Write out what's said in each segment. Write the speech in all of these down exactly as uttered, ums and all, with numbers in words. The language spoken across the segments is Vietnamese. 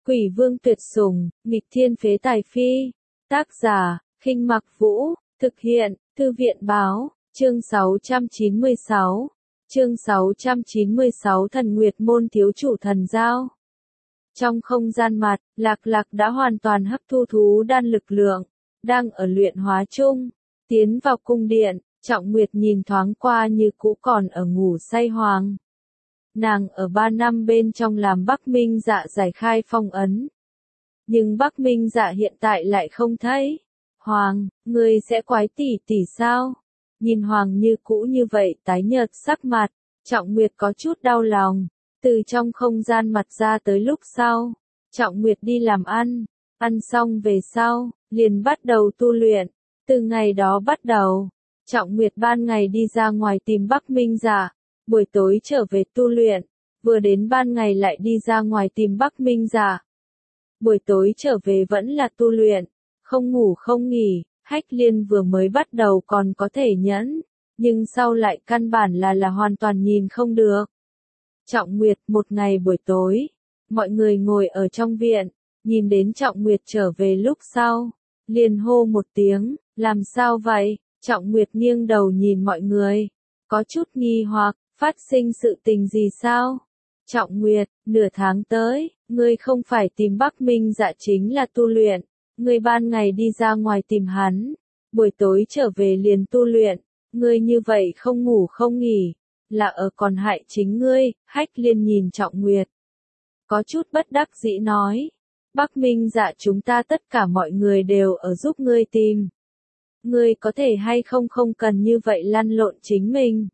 Quỷ vương tuyệt sủng, nghịch thiên phế tài phi. Tác giả, Khinh Mặc Vũ, thực hiện, Thư viện báo, chương sáu trăm chín mươi sáu. Chương sáu trăm chín mươi sáu Thần Nguyệt môn thiếu chủ thần giao. Trong không gian mặt, Lạc Lạc đã hoàn toàn hấp thu thú đan lực lượng, đang ở luyện hóa chung, tiến vào cung điện, Trọng Nguyệt nhìn thoáng qua như cũ còn ở ngủ say hoàng. Nàng ở ba năm bên trong làm Bắc Minh Dạ giải khai phong ấn. Nhưng Bắc Minh Dạ hiện tại lại không thấy. Hoàng, ngươi sẽ quái tỷ tỷ sao? Nhìn Hoàng như cũ như vậy tái nhợt sắc mặt, Trọng Nguyệt có chút đau lòng. Từ trong không gian mặt ra tới lúc sau, Trọng Nguyệt đi làm ăn, ăn xong về sau, liền bắt đầu tu luyện. Từ ngày đó bắt đầu, Trọng Nguyệt ban ngày đi ra ngoài tìm Bắc Minh Dạ, buổi tối trở về tu luyện, vừa đến ban ngày lại đi ra ngoài tìm Bắc Minh Dạ. Buổi tối trở về vẫn là tu luyện, không ngủ không nghỉ, Hách Liên vừa mới bắt đầu còn có thể nhẫn, nhưng sau lại căn bản là là hoàn toàn nhìn không được. Trọng Nguyệt một ngày buổi tối, mọi người ngồi ở trong viện, nhìn đến Trọng Nguyệt trở về lúc sau, liền hô một tiếng, làm sao vậy? Trọng Nguyệt nghiêng đầu nhìn mọi người, có chút nghi hoặc, phát sinh sự tình gì sao? Trọng Nguyệt, nửa tháng tới, ngươi không phải tìm Bắc Minh Dạ chính là tu luyện, ngươi ban ngày đi ra ngoài tìm hắn, buổi tối trở về liền tu luyện, ngươi như vậy không ngủ không nghỉ, là ở còn hại chính ngươi. Hách Liên nhìn Trọng Nguyệt, có chút bất đắc dĩ nói, Bắc Minh Dạ chúng ta tất cả mọi người đều ở giúp ngươi tìm. Ngươi có thể hay không không cần như vậy lăn lộn chính mình.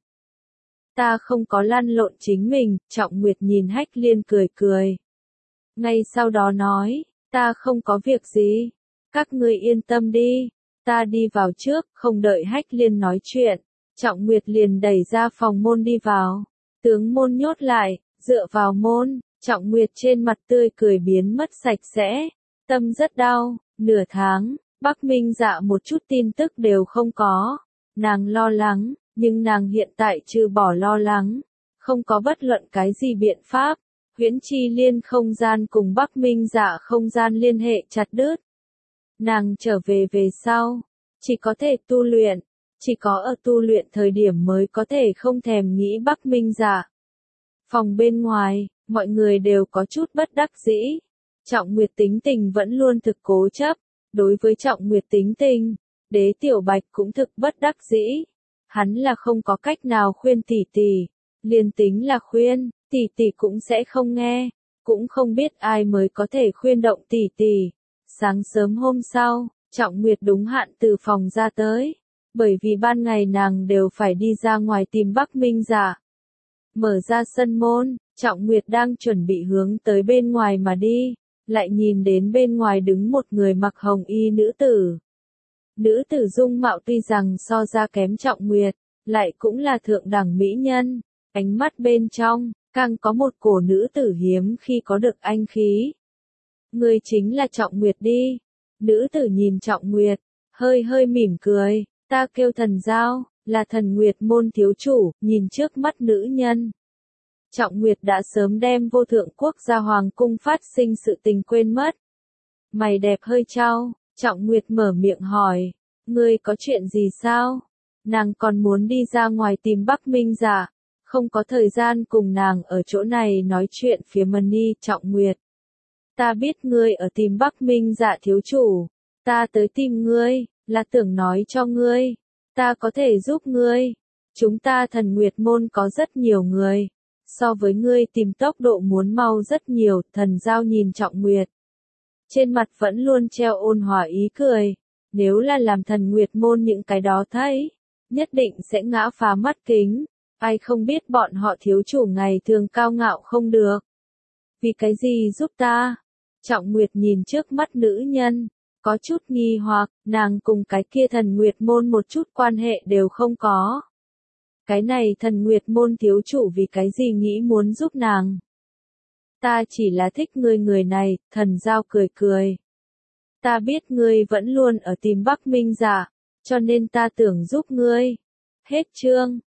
Ta không có lăn lộn chính mình, Trọng Nguyệt nhìn Hách Liên cười cười. Ngay sau đó nói, ta không có việc gì, các ngươi yên tâm đi, ta đi vào trước, không đợi Hách Liên nói chuyện, Trọng Nguyệt liền đẩy ra phòng môn đi vào, tướng môn nhốt lại, dựa vào môn, Trọng Nguyệt trên mặt tươi cười biến mất sạch sẽ, tâm rất đau, nửa tháng, Bắc Minh Dạ một chút tin tức đều không có, nàng lo lắng. Nhưng nàng hiện tại trừ bỏ lo lắng, không có bất luận cái gì biện pháp. Huyễn Chi Liên không gian cùng Bắc Minh Dạ không gian liên hệ chặt đứt. Nàng trở về về sau, chỉ có thể tu luyện, chỉ có ở tu luyện thời điểm mới có thể không thèm nghĩ Bắc Minh Dạ. Phòng bên ngoài, mọi người đều có chút bất đắc dĩ. Trọng Nguyệt tính tình vẫn luôn thực cố chấp, đối với Trọng Nguyệt tính tình, Đế Tiểu Bạch cũng thực bất đắc dĩ. Hắn là không có cách nào khuyên tỷ tỷ, liền tính là khuyên, tỷ tỷ cũng sẽ không nghe, cũng không biết ai mới có thể khuyên động tỷ tỷ. Sáng sớm hôm sau, Trọng Nguyệt đúng hạn từ phòng ra tới, bởi vì ban ngày nàng đều phải đi ra ngoài tìm Bắc Minh Dạ. Mở ra sân môn, Trọng Nguyệt đang chuẩn bị hướng tới bên ngoài mà đi, lại nhìn đến bên ngoài đứng một người mặc hồng y nữ tử. Nữ tử dung mạo tuy rằng so ra kém Trọng Nguyệt, lại cũng là thượng đẳng mỹ nhân, ánh mắt bên trong, càng có một cổ nữ tử hiếm khi có được anh khí. Người chính là Trọng Nguyệt đi. Nữ tử nhìn Trọng Nguyệt, hơi hơi mỉm cười, ta kêu Thần Giao, là Thần Nguyệt môn thiếu chủ, nhìn trước mắt nữ nhân. Trọng Nguyệt đã sớm đem vô thượng quốc gia hoàng cung phát sinh sự tình quên mất. Mày đẹp hơi trao. Trọng Nguyệt mở miệng hỏi, ngươi có chuyện gì sao? Nàng còn muốn đi ra ngoài tìm Bắc Minh Dạ, không có thời gian cùng nàng ở chỗ này nói chuyện phía Mani. Trọng Nguyệt, ta biết ngươi ở tìm Bắc Minh Dạ thiếu chủ, ta tới tìm ngươi, là tưởng nói cho ngươi, ta có thể giúp ngươi. Chúng ta Thần Nguyệt môn có rất nhiều người, so với ngươi tìm tốc độ muốn mau rất nhiều. Thần Giao nhìn Trọng Nguyệt, trên mặt vẫn luôn treo ôn hòa ý cười, nếu là làm Thần Nguyệt môn những cái đó thấy, nhất định sẽ ngã phá mắt kính, ai không biết bọn họ thiếu chủ ngày thường cao ngạo không được. Vì cái gì giúp ta? Trọng Nguyệt nhìn trước mắt nữ nhân, có chút nghi hoặc, nàng cùng cái kia Thần Nguyệt môn một chút quan hệ đều không có. Cái này Thần Nguyệt môn thiếu chủ vì cái gì nghĩ muốn giúp nàng? Ta chỉ là thích ngươi người này. Thần Giao cười cười. Ta biết ngươi vẫn luôn ở tìm Bắc Minh Dạ, cho nên ta tưởng giúp ngươi. Hết chương.